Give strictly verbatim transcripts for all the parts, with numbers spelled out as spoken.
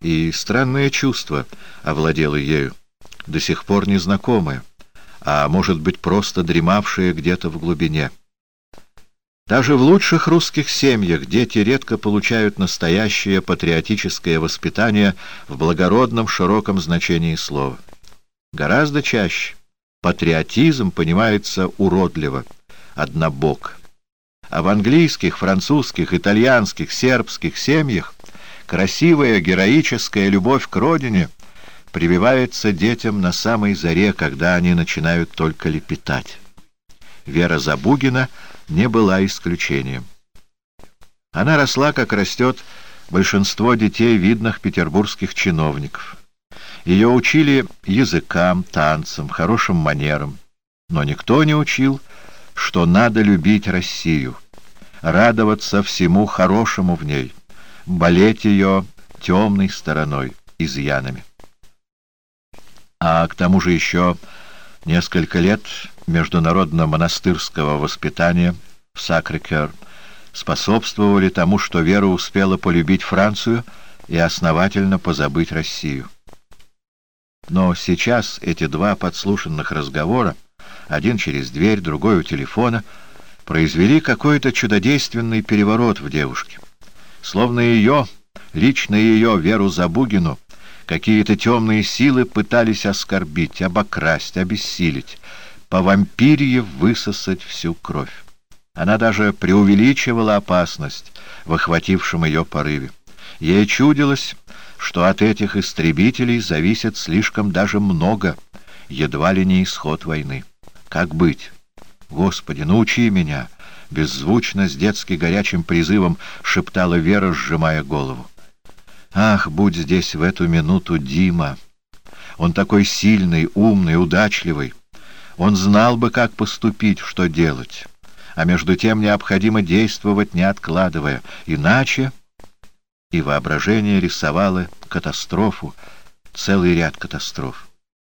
И странное чувство овладело ею, до сих пор незнакомое, а может быть просто дремавшее где-то в глубине. Даже в лучших русских семьях дети редко получают настоящее патриотическое воспитание в благородном широком значении слова. Гораздо чаще патриотизм понимается уродливо, однобок. А в английских, французских, итальянских, сербских семьях красивая героическая любовь к родине прививается детям на самой заре, когда они начинают только лепетать. Вера Забугина не была исключением. Она росла, как растет большинство детей видных петербургских чиновников. Ее учили языкам, танцам, хорошим манерам, но никто не учил, что надо любить Россию, радоваться всему хорошему в ней, болеть ее темной стороной, изъянами. А к тому же еще несколько лет международно-монастырского воспитания в Сакрэ-Кёр способствовали тому, что Вера успела полюбить Францию и основательно позабыть Россию. Но сейчас эти два подслушанных разговора, один через дверь, другой у телефона, произвели какой-то чудодейственный переворот в девушке. Словно ее, лично ее, Веру Забугину, какие-то темные силы пытались оскорбить, обокрасть, обессилить, по вампирье высосать всю кровь. Она даже преувеличивала опасность в охватившем ее порыве. Ей чудилось, что от этих истребителей зависит слишком даже много, едва ли не исход войны. Как быть? Господи, научи меня! Беззвучно, с детски горячим призывом шептала Вера, сжимая голову. Ах, будь здесь в эту минуту Дима! Он такой сильный, умный, удачливый. Он знал бы, как поступить, что делать. А между тем необходимо действовать, не откладывая. Иначе... И воображение рисовало катастрофу, целый ряд катастроф.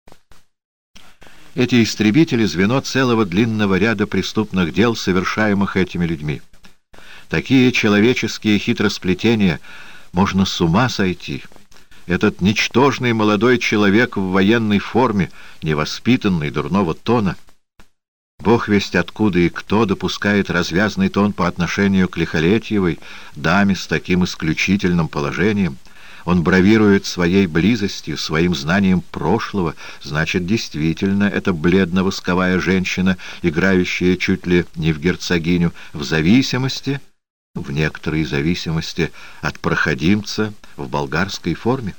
Эти истребители — звено целого длинного ряда преступных дел, совершаемых этими людьми. Такие человеческие хитросплетения — можно с ума сойти. Этот ничтожный молодой человек в военной форме, невоспитанный, дурного тона. Бог весть откуда и кто допускает развязный тон по отношению к Лихолетьевой, даме с таким исключительным положением. Он бравирует своей близостью, своим знанием прошлого. Значит, действительно, это бледно-восковая женщина, играющая чуть ли не в герцогиню, в зависимости, в некоторой зависимости от проходимца в болгарской форме.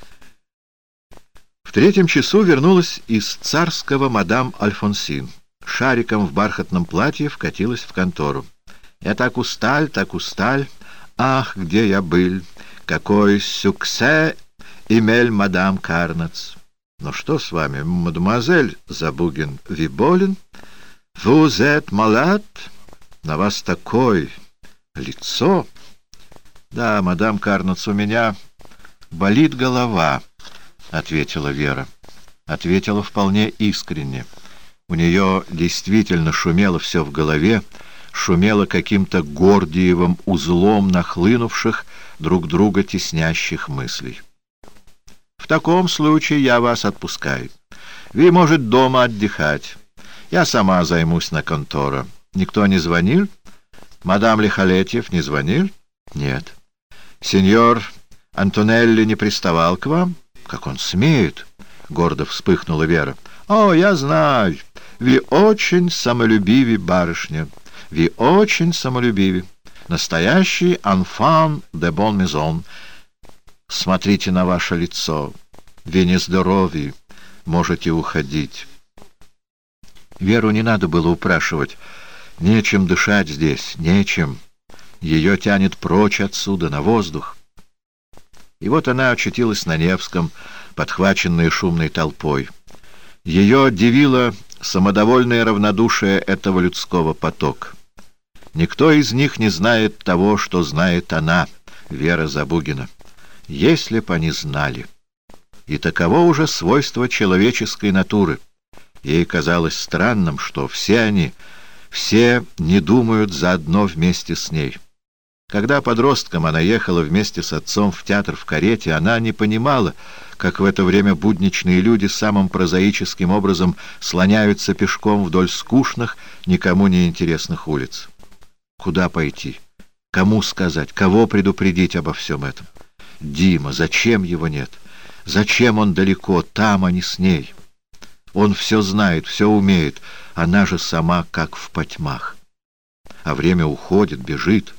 В третьем часу вернулась из царского мадам Альфонсин. Шариком в бархатном платье вкатилась в контору. «Я так усталь, так усталь. Ах, где я был! Какой сюксе имель мадам Карнац!» «Ну что с вами, мадемуазель Забугин, вы болен? Vous êtes malade? На вас такое лицо!» «Да, мадам Карнац, у меня болит голова», — ответила Вера. Ответила вполне искренне. У нее действительно шумело все в голове, шумело каким-то гордиевым узлом нахлынувших, друг друга теснящих мыслей. «В таком случае я вас отпускаю. Вы, может, дома отдыхать. Я сама займусь на контору. Никто не звонил? Мадам Лихолетьев не звонил? Нет. Сеньор Антонелли не приставал к вам? Как он смеет?» — гордо вспыхнула Вера. «О, я знаю. Вы очень самолюбивы, барышня. Вы очень самолюбивы. Настоящий enfant de bonne maison. Смотрите на ваше лицо. Вы нездоровы. Можете уходить». Веру не надо было упрашивать. Нечем дышать здесь, нечем. Ее тянет прочь отсюда, на воздух. И вот она очутилась на Невском, подхваченная шумной толпой. Ее дивило самодовольное равнодушие этого людского потока. Никто из них не знает того, что знает она, Вера Забугина. Если б они знали. И таково уже свойство человеческой натуры. Ей казалось странным, что все они, все не думают заодно вместе с ней. Когда подростком она ехала вместе с отцом в театр в карете, она не понимала, как в это время будничные люди самым прозаическим образом слоняются пешком вдоль скучных, никому не интересных улиц. Куда пойти? Кому сказать? Кого предупредить обо всем этом? Дима, зачем его нет? Зачем он далеко, там, а не с ней? Он все знает, все умеет, она же сама как в потьмах. А время уходит, бежит.